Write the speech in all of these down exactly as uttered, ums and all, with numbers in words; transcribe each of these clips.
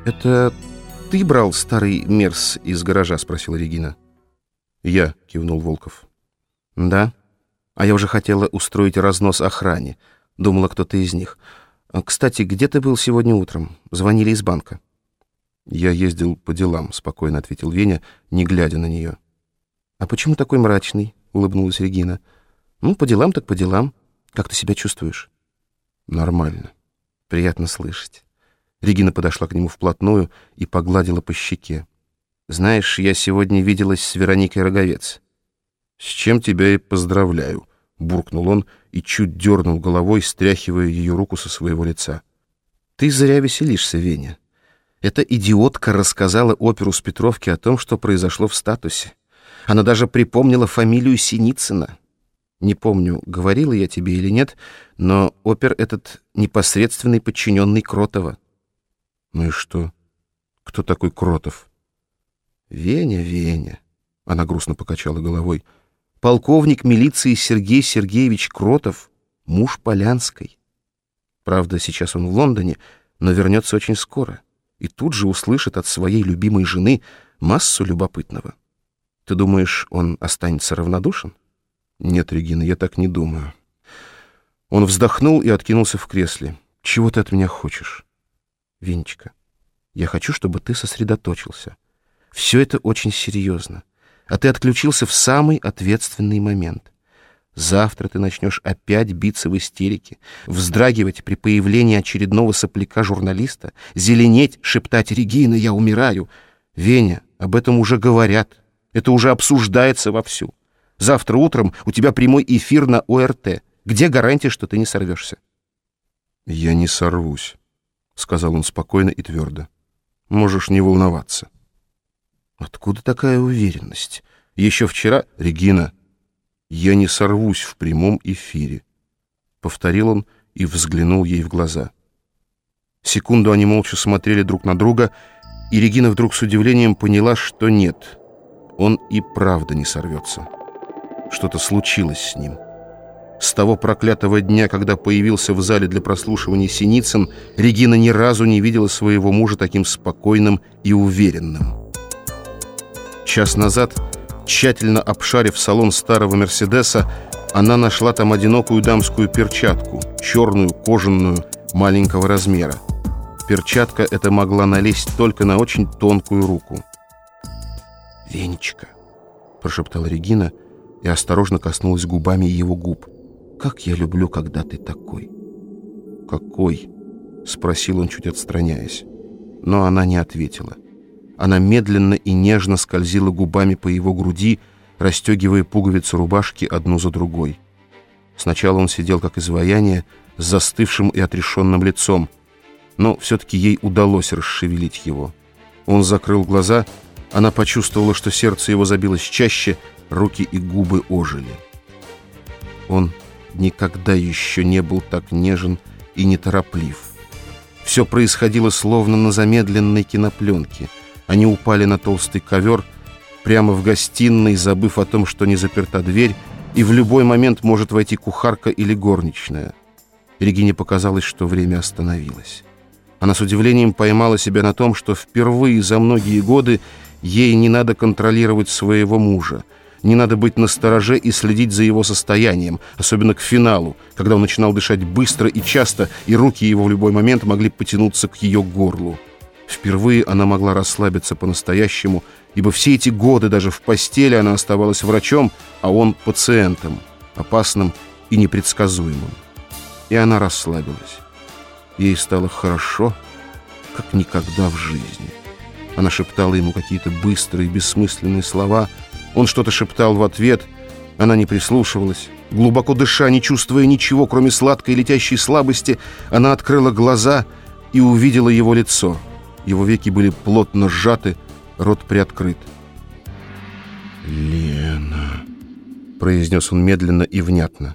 «Это ты брал старый Мерс из гаража?» — спросила Регина. «Я», — кивнул Волков. «Да? А я уже хотела устроить разнос охране. Думала, кто-то из них. Кстати, где ты был сегодня утром? Звонили из банка». «Я ездил по делам», — спокойно ответил Веня, не глядя на нее. «А почему такой мрачный?» — улыбнулась Регина. «Ну, по делам так по делам. Как ты себя чувствуешь?» «Нормально. Приятно слышать». Регина подошла к нему вплотную и погладила по щеке. «Знаешь, я сегодня виделась с Вероникой Роговец». «С чем тебя и поздравляю», — буркнул он и чуть дернул головой, стряхивая ее руку со своего лица. «Ты зря веселишься, Веня. Эта идиотка рассказала оперу с Петровки о том, что произошло в статусе. Она даже припомнила фамилию Синицына. Не помню, говорила я тебе или нет, но опер этот непосредственный подчиненный Кротова». «Ну и что? Кто такой Кротов?» «Веня, Веня», — она грустно покачала головой, — «полковник милиции Сергей Сергеевич Кротов, муж Полянской. Правда, сейчас он в Лондоне, но вернется очень скоро и тут же услышит от своей любимой жены массу любопытного. Ты думаешь, он останется равнодушен?» «Нет, Регина, я так не думаю». Он вздохнул и откинулся в кресле. «Чего ты от меня хочешь?» «Венечка, я хочу, чтобы ты сосредоточился. Все это очень серьезно, а ты отключился в самый ответственный момент. Завтра ты начнешь опять биться в истерике, вздрагивать при появлении очередного сопляка-журналиста, зеленеть, шептать: «Регина, я умираю». Веня, об этом уже говорят, это уже обсуждается вовсю. Завтра утром у тебя прямой эфир на О Р Т. Где гарантия, что ты не сорвешься?» «Я не сорвусь», — сказал он спокойно и твердо. «Можешь не волноваться». «Откуда такая уверенность? Еще вчера...» «Регина, я не сорвусь в прямом эфире», — повторил он и взглянул ей в глаза. Секунду они молча смотрели друг на друга, и Регина вдруг с удивлением поняла, что нет, он и правда не сорвется. Что-то случилось с ним. С того проклятого дня, когда появился в зале для прослушивания Синицын, Регина ни разу не видела своего мужа таким спокойным и уверенным. Час назад, тщательно обшарив салон старого «Мерседеса», она нашла там одинокую дамскую перчатку, черную, кожаную, маленького размера. Перчатка эта могла налезть только на очень тонкую руку. «Венечка», — прошептала Регина и осторожно коснулась губами его губ. «Как я люблю, когда ты такой». «Какой?» — спросил он, чуть отстраняясь. Но она не ответила. Она медленно и нежно скользила губами по его груди, расстегивая пуговицы рубашки одну за другой. Сначала он сидел как изваяние, с застывшим и отрешенным лицом, но все-таки ей удалось расшевелить его. Он закрыл глаза, она почувствовала, что сердце его забилось чаще, руки и губы ожили. Он никогда еще не был так нежен и нетороплив. Все происходило словно на замедленной кинопленке. Они упали на толстый ковер прямо в гостиной, забыв о том, что не заперта дверь, и в любой момент может войти кухарка или горничная. Регине показалось, что время остановилось. Она с удивлением поймала себя на том, что впервые за многие годы ей не надо контролировать своего мужа, не надо быть настороже и следить за его состоянием, особенно к финалу, когда он начинал дышать быстро и часто, и руки его в любой момент могли потянуться к ее горлу. Впервые она могла расслабиться по-настоящему, ибо все эти годы даже в постели она оставалась врачом, а он пациентом, опасным и непредсказуемым. И она расслабилась. Ей стало хорошо, как никогда в жизни. Она шептала ему какие-то быстрые, бессмысленные слова. Он что-то шептал в ответ. Она не прислушивалась. Глубоко дыша, не чувствуя ничего, кроме сладкой летящей слабости, она открыла глаза и увидела его лицо. Его веки были плотно сжаты, рот приоткрыт. «Лена», — произнес он медленно и внятно.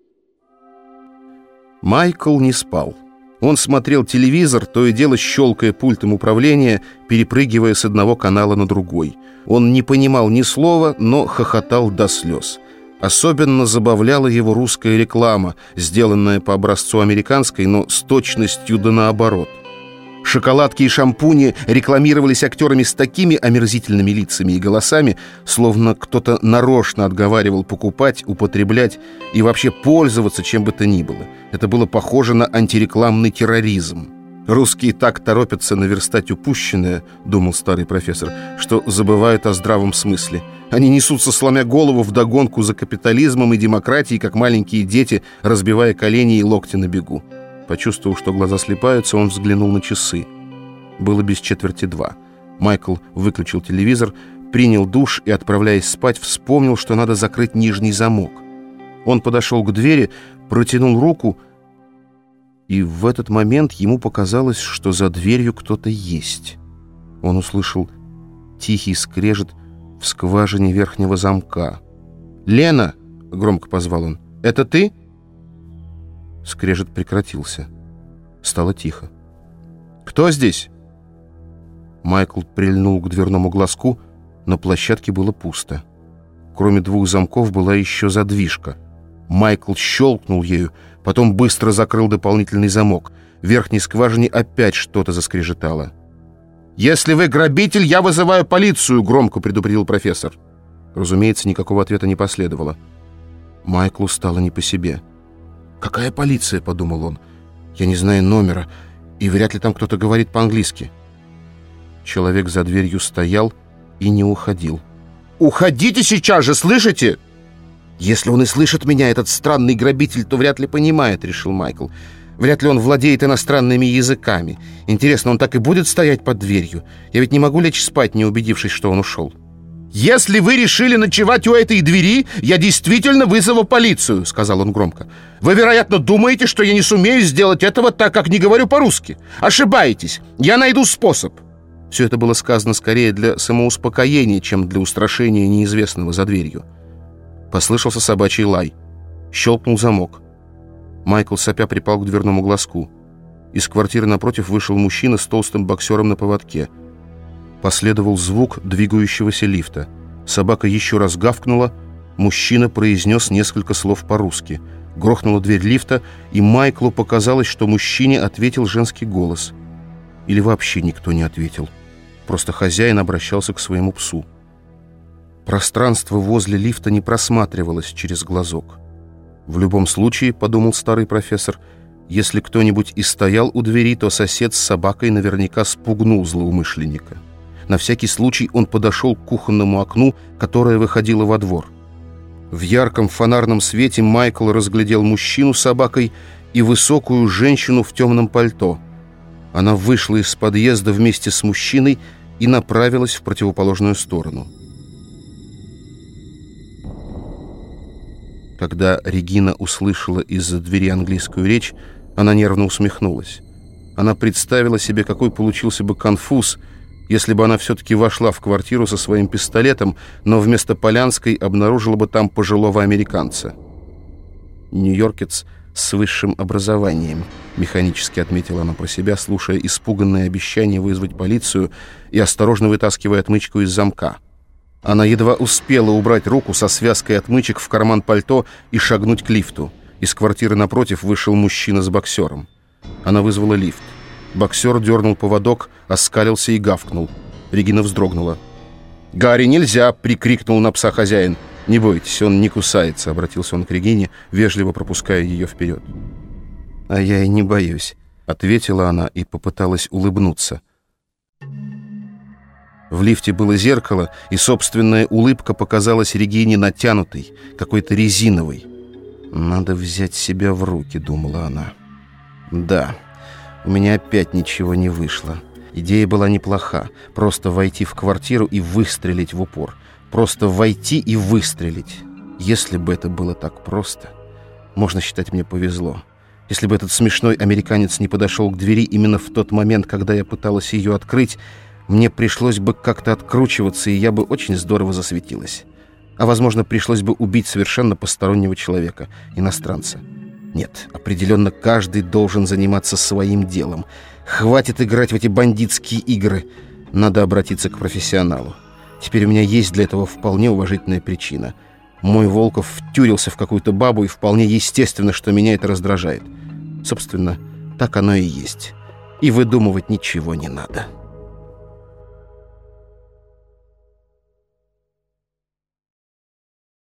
Майкл не спал. Он смотрел телевизор, то и дело щелкая пультом управления, перепрыгивая с одного канала на другой. Он не понимал ни слова, но хохотал до слез. Особенно забавляла его русская реклама, сделанная по образцу американской, но с точностью да наоборот. Шоколадки и шампуни рекламировались актерами с такими омерзительными лицами и голосами, словно кто-то нарочно отговаривал покупать, употреблять и вообще пользоваться чем бы то ни было. Это было похоже на антирекламный терроризм. «Русские так торопятся наверстать упущенное, — думал старый профессор, — что забывают о здравом смысле. Они несутся, сломя голову, вдогонку за капитализмом и демократией, как маленькие дети, разбивая колени и локти на бегу». Почувствовав, что глаза слипаются, он взглянул на часы. Было без четверти два. Майкл выключил телевизор, принял душ и, отправляясь спать, вспомнил, что надо закрыть нижний замок. Он подошел к двери, протянул руку, и в этот момент ему показалось, что за дверью кто-то есть. Он услышал тихий скрежет в скважине верхнего замка. «Лена!» — громко позвал он. «Это ты?» Скрежет прекратился. Стало тихо. «Кто здесь?» Майкл прильнул к дверному глазку. На площадке было пусто. Кроме двух замков была еще задвижка. Майкл щелкнул ею, потом быстро закрыл дополнительный замок. В верхней скважине опять что-то заскрежетало. «Если вы грабитель, я вызываю полицию!» — громко предупредил профессор. Разумеется, никакого ответа не последовало. Майклу стало не по себе. «Какая полиция?» — подумал он. «Я не знаю номера, и вряд ли там кто-то говорит по-английски». Человек за дверью стоял и не уходил. «Уходите сейчас же, слышите?» «Если он и слышит меня, этот странный грабитель, то вряд ли понимает», — решил Майкл. «Вряд ли он владеет иностранными языками. Интересно, он так и будет стоять под дверью? Я ведь не могу лечь спать, не убедившись, что он ушел». «Если вы решили ночевать у этой двери, я действительно вызову полицию», — сказал он громко. «Вы, вероятно, думаете, что я не сумею сделать этого, так как не говорю по-русски. Ошибаетесь. Я найду способ». Все это было сказано скорее для самоуспокоения, чем для устрашения неизвестного за дверью. Послышался собачий лай. Щелкнул замок. Майкл сопя припал к дверному глазку. Из квартиры напротив вышел мужчина с толстым боксером на поводке. Последовал звук двигающегося лифта. Собака еще раз гавкнула. Мужчина произнес несколько слов по-русски. Грохнула дверь лифта, и Майклу показалось, что мужчине ответил женский голос. Или вообще никто не ответил. Просто хозяин обращался к своему псу. Пространство возле лифта не просматривалось через глазок. В любом случае, подумал старый профессор, если кто-нибудь и стоял у двери, то сосед с собакой наверняка спугнул злоумышленника. На всякий случай он подошел к кухонному окну, которое выходило во двор. В ярком фонарном свете Майкл разглядел мужчину с собакой и высокую женщину в темном пальто. Она вышла из подъезда вместе с мужчиной и направилась в противоположную сторону. Когда Регина услышала из-за двери английскую речь, она нервно усмехнулась. Она представила себе, какой получился бы конфуз, если бы она все-таки вошла в квартиру со своим пистолетом, но вместо Полянской обнаружила бы там пожилого американца. «Нью-Йоркец с высшим образованием», — механически отметила она про себя, слушая испуганное обещание вызвать полицию и осторожно вытаскивая отмычку из замка. Она едва успела убрать руку со связкой отмычек в карман пальто и шагнуть к лифту. Из квартиры напротив вышел мужчина с боксером. Она вызвала лифт. Боксер дернул поводок, оскалился и гавкнул. Регина вздрогнула. «Гарри, нельзя!» — прикрикнул на пса хозяин. «Не бойтесь, он не кусается», — обратился он к Регине, вежливо пропуская ее вперед. «А я и не боюсь», — ответила она и попыталась улыбнуться. В лифте было зеркало, и собственная улыбка показалась Регине натянутой, какой-то резиновой. «Надо взять себя в руки», — думала она. «Да, у меня опять ничего не вышло. Идея была неплоха. Просто войти в квартиру и выстрелить в упор. Просто войти и выстрелить. Если бы это было так просто, можно считать, мне повезло. Если бы этот смешной американец не подошел к двери именно в тот момент, когда я пыталась ее открыть, мне пришлось бы как-то откручиваться, и я бы очень здорово засветилась. А, возможно, пришлось бы убить совершенно постороннего человека, иностранца. Нет, определенно каждый должен заниматься своим делом. Хватит играть в эти бандитские игры. Надо обратиться к профессионалу. Теперь у меня есть для этого вполне уважительная причина. Мой Волков втюрился в какую-то бабу, и вполне естественно, что меня это раздражает. Собственно, так оно и есть. и выдумывать ничего не надо.